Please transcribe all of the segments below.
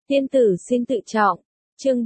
Tiên tử xin tự trọng. Chương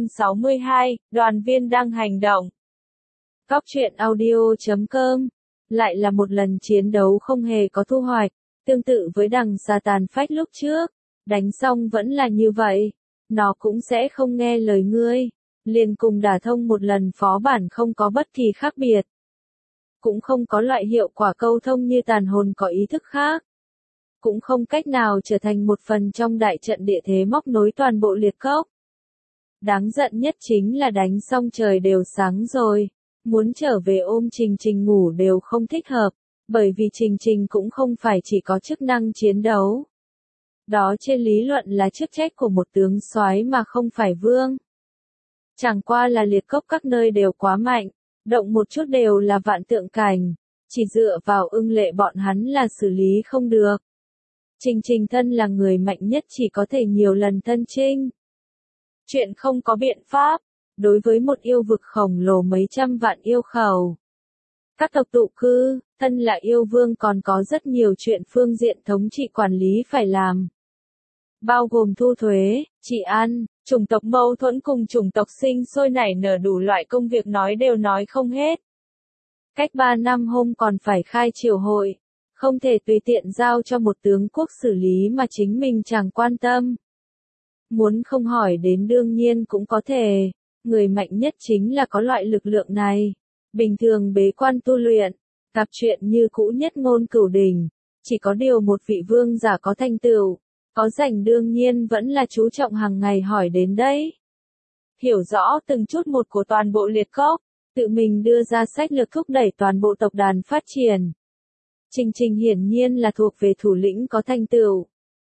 362, đoàn viên đang hành động. Góc truyện audio.com. Lại là một lần chiến đấu không hề có thu hoạch, tương tự với đằng xà tàn phách lúc trước, đánh xong vẫn là như vậy, nó cũng sẽ không nghe lời ngươi, liền cùng đả thông một lần phó bản không có bất kỳ khác biệt. Cũng không có loại hiệu quả câu thông như tàn hồn có ý thức khác. Cũng không cách nào trở thành một phần trong đại trận địa thế móc nối toàn bộ liệt cốc. Đáng giận nhất chính là đánh xong trời đều sáng rồi, muốn trở về ôm Trình Trình ngủ đều không thích hợp, bởi vì Trình Trình cũng không phải chỉ có chức năng chiến đấu. Đó trên lý luận là chức trách của một tướng soái mà không phải vương. Chẳng qua là liệt cốc các nơi đều quá mạnh, động một chút đều là vạn tượng cảnh, chỉ dựa vào ưng lệ bọn hắn là xử lý không được. Trình Trình thân là người mạnh nhất chỉ có thể nhiều lần thân chinh. Chuyện không có biện pháp, đối với một yêu vực khổng lồ mấy trăm vạn yêu khẩu. Các tộc tụ cư, thân là yêu vương còn có rất nhiều chuyện phương diện thống trị quản lý phải làm. Bao gồm thu thuế, trị an, chủng tộc mâu thuẫn cùng chủng tộc sinh sôi nảy nở đủ loại công việc nói đều nói không hết. Cách 3 năm hôm còn phải khai triều hội. Không thể tùy tiện giao cho một tướng quốc xử lý mà chính mình chẳng quan tâm. Muốn không hỏi đến đương nhiên cũng có thể, người mạnh nhất chính là có loại lực lượng này. Bình thường bế quan tu luyện, gặp chuyện như cũ nhất ngôn cửu đỉnh, chỉ có điều một vị vương giả có thành tựu, có rảnh đương nhiên vẫn là chú trọng hàng ngày hỏi đến đấy. Hiểu rõ từng chút một của toàn bộ liệt cốc, tự mình đưa ra sách lược thúc đẩy toàn bộ tộc đàn phát triển. Trình Trình hiển nhiên là thuộc về thủ lĩnh có thành tựu.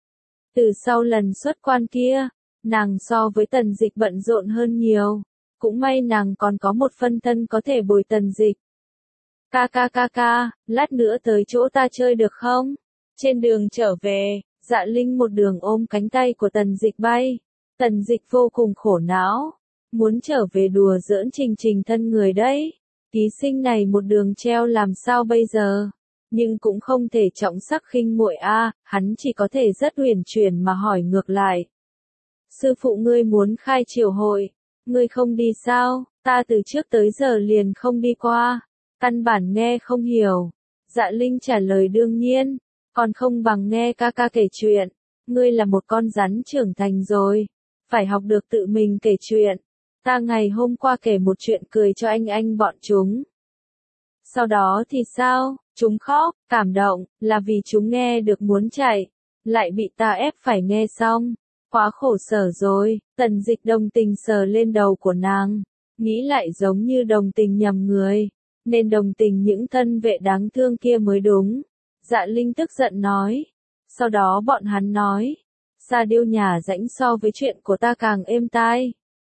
Từ sau lần xuất quan kia, nàng so với Tần Dịch bận rộn hơn nhiều, cũng may nàng còn có một phân thân có thể bồi Tần Dịch. Ca, lát nữa tới chỗ ta chơi được không? Trên đường trở về, Dạ Linh một đường ôm cánh tay của Tần Dịch bay. Tần Dịch vô cùng khổ não, muốn trở về đùa giỡn Trình Trình thân người đấy. Ký sinh này một đường treo làm sao bây giờ? Nhưng cũng không thể trọng sắc khinh muội a, hắn chỉ có thể rất huyền chuyển mà hỏi ngược lại. Sư phụ ngươi muốn khai triều hội, ngươi không đi sao? Ta từ trước tới giờ liền không đi qua, căn bản nghe không hiểu. Dạ Linh trả lời đương nhiên, còn không bằng nghe ca ca kể chuyện, ngươi là một con rắn trưởng thành rồi, phải học được tự mình kể chuyện. Ta ngày hôm qua kể một chuyện cười cho anh bọn chúng. Sau đó thì sao? Chúng khóc, cảm động, là vì chúng nghe được muốn chạy, lại bị ta ép phải nghe xong. Quá khổ sở rồi. Tần Dịch đồng tình sờ lên đầu của nàng, nghĩ lại giống như đồng tình nhầm người, nên đồng tình những thân vệ đáng thương kia mới đúng. Dạ Linh tức giận nói. Sau đó bọn hắn nói, Sa Điêu nhà rãnh so với chuyện của ta càng êm tai.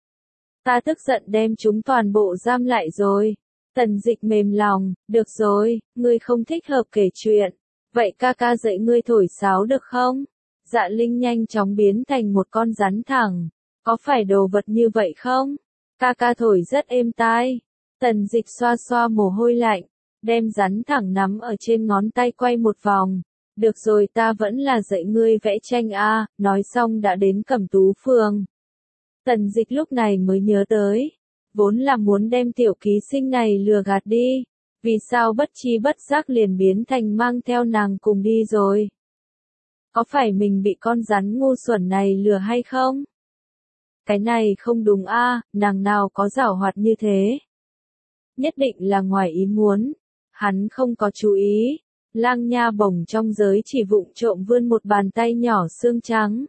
Ta tức giận đem chúng toàn bộ giam lại rồi. Tần Dịch mềm lòng, được rồi, ngươi không thích hợp kể chuyện, vậy ca ca dạy ngươi thổi sáo được không? Dạ Linh nhanh chóng biến thành một con rắn thẳng, có phải đồ vật như vậy không? Ca ca thổi rất êm tai. Tần Dịch xoa xoa mồ hôi lạnh, đem rắn thẳng nắm ở trên ngón tay quay một vòng. Được rồi, ta vẫn là dạy ngươi vẽ tranh a. Nói xong đã đến Cẩm Tú Phường. Tần Dịch lúc này mới nhớ tới, vốn là muốn đem tiểu ký sinh này lừa gạt đi, vì sao bất chi bất giác liền biến thành mang theo nàng cùng đi rồi. Có phải mình bị con rắn ngu xuẩn này lừa hay không? Cái này không đúng a, nàng nào có giảo hoạt như thế. Nhất định là ngoài ý muốn, hắn không có chú ý. Lang Nha Bổng trong giới chỉ vụng trộm vươn một bàn tay nhỏ xương trắng.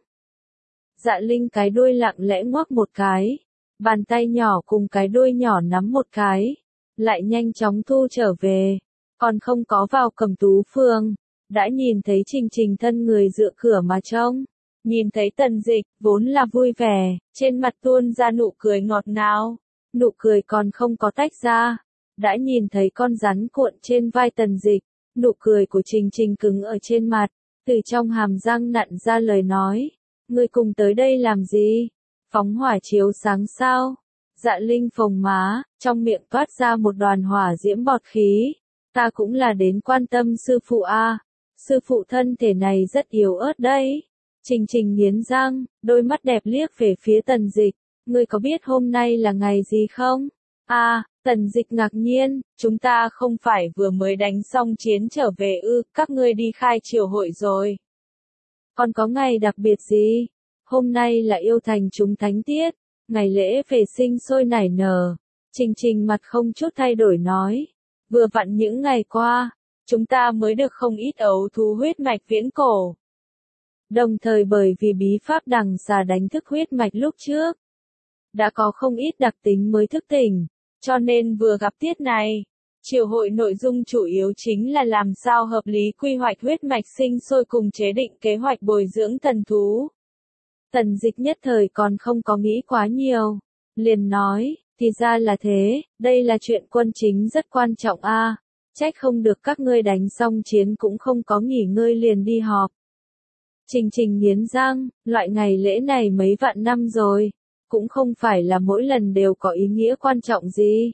Dạ Linh cái đuôi lặng lẽ ngoắc một cái. Bàn tay nhỏ cùng cái đuôi nhỏ nắm một cái, lại nhanh chóng thu trở về, còn không có vào Cẩm Tú Phường, đã nhìn thấy Trình Trình thân người dựa cửa mà trông, nhìn thấy Tần Dịch, vốn là vui vẻ, trên mặt tuôn ra nụ cười ngọt ngào, nụ cười còn không có tách ra, đã nhìn thấy con rắn cuộn trên vai Tần Dịch, nụ cười của Trình Trình cứng ở trên mặt, từ trong hàm răng nặn ra lời nói, ngươi cùng tới đây làm gì? Phóng hỏa chiếu sáng sao? Dạ Linh phồng má, trong miệng toát ra một đoàn hỏa diễm bọt khí. Ta cũng là đến quan tâm sư phụ a. Sư phụ thân thể này rất yếu ớt đấy. Trình Trình nghiến răng, đôi mắt đẹp liếc về phía Tần Dịch. Ngươi có biết hôm nay là ngày gì không? À, Tần Dịch ngạc nhiên, chúng ta không phải vừa mới đánh xong chiến trở về ư, các ngươi đi khai triều hội rồi. Còn có ngày đặc biệt gì? Hôm nay là yêu thành chúng thánh tiết, ngày lễ về sinh sôi nảy nở. Trình Trình mặt không chút thay đổi nói. Vừa vặn những ngày qua, chúng ta mới được không ít ấu thú huyết mạch viễn cổ. Đồng thời bởi vì bí pháp đằng xà đánh thức huyết mạch lúc trước, đã có không ít đặc tính mới thức tỉnh, cho nên vừa gặp tiết này, triều hội nội dung chủ yếu chính là làm sao hợp lý quy hoạch huyết mạch sinh sôi cùng chế định kế hoạch bồi dưỡng thần thú. Tần Dịch nhất thời còn không có nghĩ quá nhiều, liền nói, thì ra là thế, đây là chuyện quân chính rất quan trọng a, trách không được các ngươi đánh xong chiến cũng không có nghỉ ngơi liền đi họp. Trình Trình nghiến răng, loại ngày lễ này mấy vạn năm rồi, cũng không phải là mỗi lần đều có ý nghĩa quan trọng gì.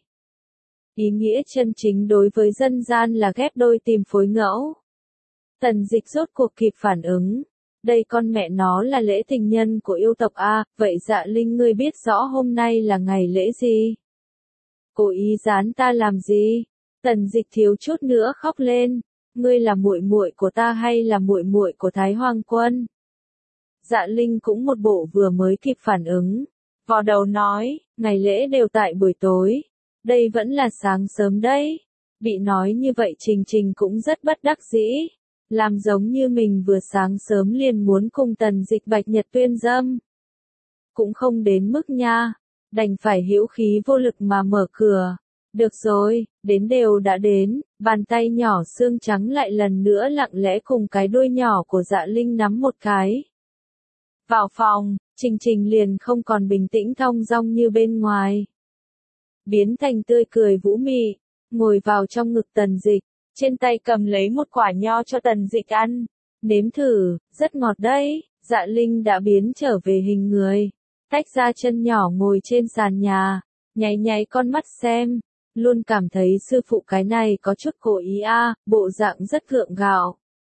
Ý nghĩa chân chính đối với dân gian là ghép đôi tìm phối ngẫu. Tần Dịch rốt cuộc kịp phản ứng. Đây con mẹ nó là lễ tình nhân của yêu tộc A, vậy Dạ Linh ngươi biết rõ hôm nay là ngày lễ gì? Cố ý gián ta làm gì? Tần Dịch thiếu chút nữa khóc lên. Ngươi là muội muội của ta hay là muội muội của Thái Hoàng Quân? Dạ Linh cũng một bộ vừa mới kịp phản ứng. Vò đầu nói, ngày lễ đều tại buổi tối. Đây vẫn là sáng sớm đấy. Bị nói như vậy Trình Trình cũng rất bất đắc dĩ. Làm giống như mình vừa sáng sớm liền muốn cùng Tần Dịch bạch nhật tuyên dâm. Cũng không đến mức nha. Đành phải hữu khí vô lực mà mở cửa. Được rồi, đến đều đã đến, bàn tay nhỏ xương trắng lại lần nữa lặng lẽ cùng cái đuôi nhỏ của Dạ Linh nắm một cái. Vào phòng, Trình Trình liền không còn bình tĩnh thong dong như bên ngoài. Biến thành tươi cười vũ mị, ngồi vào trong ngực Tần Dịch, trên tay cầm lấy một quả nho cho Tần Dịch ăn. Nếm thử, rất ngọt đấy, Dạ Linh đã biến trở về hình người. Tách ra chân nhỏ ngồi trên sàn nhà, nháy nháy con mắt xem. Luôn cảm thấy sư phụ cái này có chút cố ý a, bộ dạng rất gượng gạo.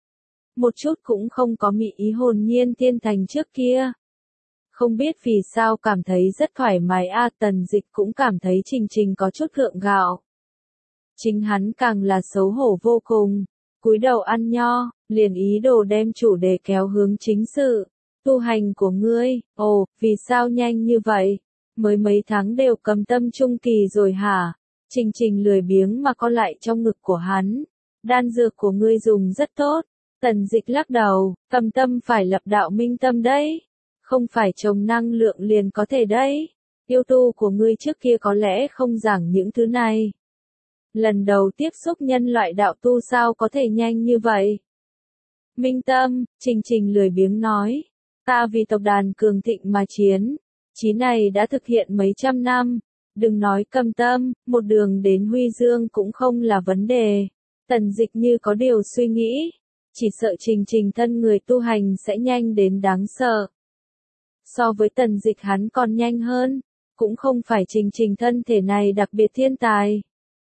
Một chút cũng không có mị ý hồn nhiên thiên thành trước kia. Không biết vì sao cảm thấy rất thoải mái a, Tần Dịch cũng cảm thấy Trình Trình có chút gượng gạo. Chính hắn càng là xấu hổ vô cùng, cúi đầu ăn nho, liền ý đồ đem chủ đề kéo hướng chính sự. Tu hành của ngươi, ồ, vì sao nhanh như vậy? Mới mấy tháng đều cầm tâm trung kỳ rồi hả? Trình Trình lười biếng mà co lại trong ngực của hắn. Đan dược của ngươi dùng rất tốt. Tần Dịch lắc đầu, cầm tâm phải lập đạo minh tâm đấy. Không phải trồng năng lượng liền có thể đấy. Yêu tu của ngươi trước kia có lẽ không giảng những thứ này. Lần đầu tiếp xúc nhân loại đạo tu sao có thể nhanh như vậy? Minh tâm, Trình Trình lười biếng nói. Ta vì tộc đàn cường thịnh mà chiến. Chí này đã thực hiện mấy trăm năm. Đừng nói cầm tâm, một đường đến Huy Dương cũng không là vấn đề. Tần Dịch như có điều suy nghĩ. Chỉ sợ Trình Trình thân người tu hành sẽ nhanh đến đáng sợ. So với Tần Dịch hắn còn nhanh hơn. Cũng không phải Trình Trình thân thể này đặc biệt thiên tài.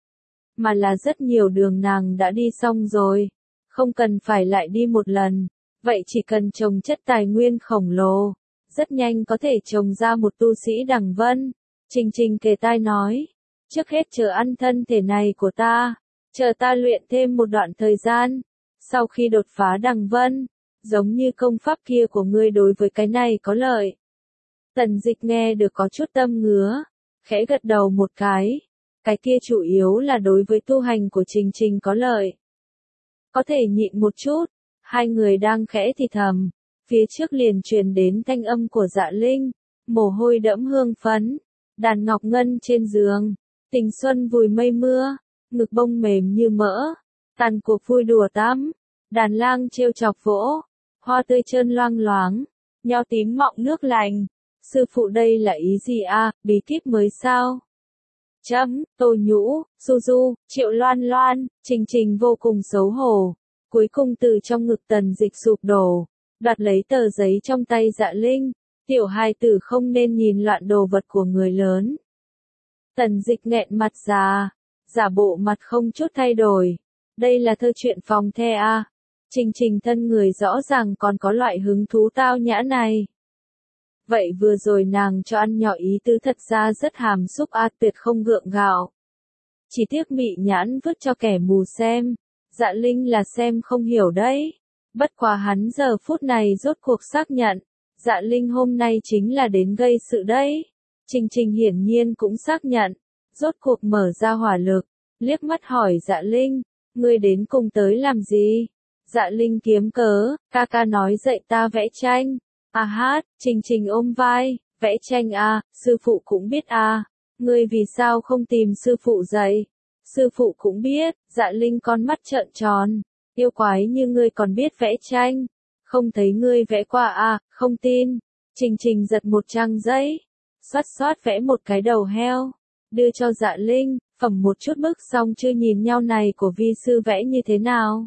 Mà là rất nhiều đường nàng đã đi xong rồi. Không cần phải lại đi một lần. Vậy chỉ cần trồng chất tài nguyên khổng lồ. Rất nhanh có thể trồng ra một tu sĩ đẳng vân. Trình Trình kề tai nói. Trước hết chờ ăn thân thể này của ta. Chờ ta luyện thêm một đoạn thời gian. Sau khi đột phá đẳng vân. Giống như công pháp kia của ngươi đối với cái này có lợi. Tần Dịch nghe được có chút tâm ngứa. Khẽ gật đầu một cái. Cái kia chủ yếu là đối với tu hành của Trình Trình có lợi. Có thể nhịn một chút. Hai người đang khẽ thì thầm. Phía trước liền truyền đến thanh âm của Dạ Linh. Mồ hôi đẫm hương phấn. Đàn ngọc ngân trên giường. Tình xuân vùi mây mưa. Ngực bông mềm như mỡ. Tàn cuộc vui đùa tắm. Đàn lang trêu chọc vỗ. Hoa tươi trơn loang loáng. Nho tím mọng nước lành. Sư phụ đây là ý gì a, bí kíp mới sao? Tô Nhũ, Du Du, Triệu Loan Loan, Trình Trình vô cùng xấu hổ. Cuối cùng từ trong ngực Tần Dịch sụp đổ. Đoạt lấy tờ giấy trong tay Dạ Linh. Tiểu hài tử không nên nhìn loạn đồ vật của người lớn. Tần Dịch nghẹn mặt giả bộ mặt không chút thay đổi. Đây là thơ truyện phòng the a. Trình Trình thân người rõ ràng còn có loại hứng thú tao nhã này. Vậy vừa rồi nàng cho ăn nhỏ ý tứ thật ra rất hàm xúc tuyệt không gượng gạo. Chỉ tiếc mị nhãn vứt cho kẻ mù xem. Dạ Linh là xem không hiểu đấy. Bất quá hắn giờ phút này rốt cuộc xác nhận. Dạ Linh hôm nay chính là đến gây sự đấy. Trình Trình hiển nhiên cũng xác nhận. Rốt cuộc mở ra hỏa lực. Liếc mắt hỏi Dạ Linh. Ngươi đến cùng tới làm gì? Dạ Linh kiếm cớ. Ca ca nói dạy ta vẽ tranh. Hát, Trình Trình ôm vai. Vẽ tranh sư phụ cũng biết Ngươi vì sao không tìm sư phụ dạy? Sư phụ cũng biết. Dạ Linh con mắt trợn tròn. Yêu quái như ngươi còn biết vẽ tranh. Không thấy ngươi vẽ qua không tin. Trình Trình giật một trang giấy. Xoát xoát vẽ một cái đầu heo. Đưa cho Dạ Linh, phẩm một chút bức xong chưa nhìn nhau này của vi sư vẽ như thế nào.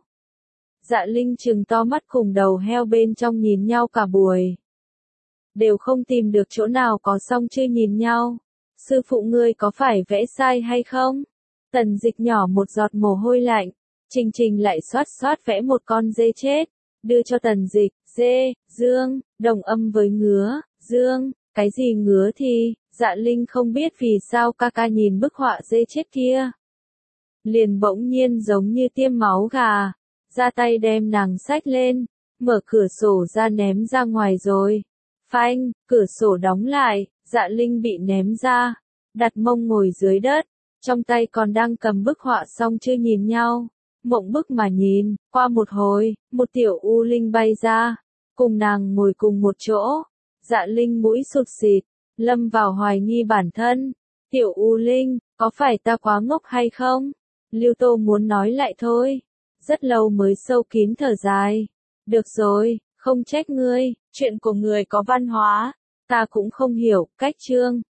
Dạ Linh trừng to mắt cùng đầu heo bên trong nhìn nhau cả buổi. Đều không tìm được chỗ nào có xong chưa nhìn nhau. Sư phụ ngươi có phải vẽ sai hay không? Tần Dịch nhỏ một giọt mồ hôi lạnh. Trình Trình lại xoát xoát vẽ một con dê chết. Đưa cho Tần Dịch, dê, dương, đồng âm với ngứa, dương, cái gì ngứa thì, Dạ Linh không biết vì sao ca ca nhìn bức họa dê chết kia. Liền bỗng nhiên giống như tiêm máu gà, ra tay đem nàng xách lên, mở cửa sổ ra ném ra ngoài rồi. Phanh, cửa sổ đóng lại, Dạ Linh bị ném ra, đặt mông ngồi dưới đất, trong tay còn đang cầm bức họa xong chưa nhìn nhau. Mộng bức mà nhìn, qua một hồi, một tiểu u linh bay ra, cùng nàng ngồi cùng một chỗ. Dạ Linh mũi sụt xịt, lâm vào hoài nghi bản thân. Tiểu u linh, có phải ta quá ngốc hay không? Lưu Tô muốn nói lại thôi. Rất lâu mới sâu kín thở dài. Được rồi, không trách ngươi, chuyện của người có văn hóa. Ta cũng không hiểu, cách chương.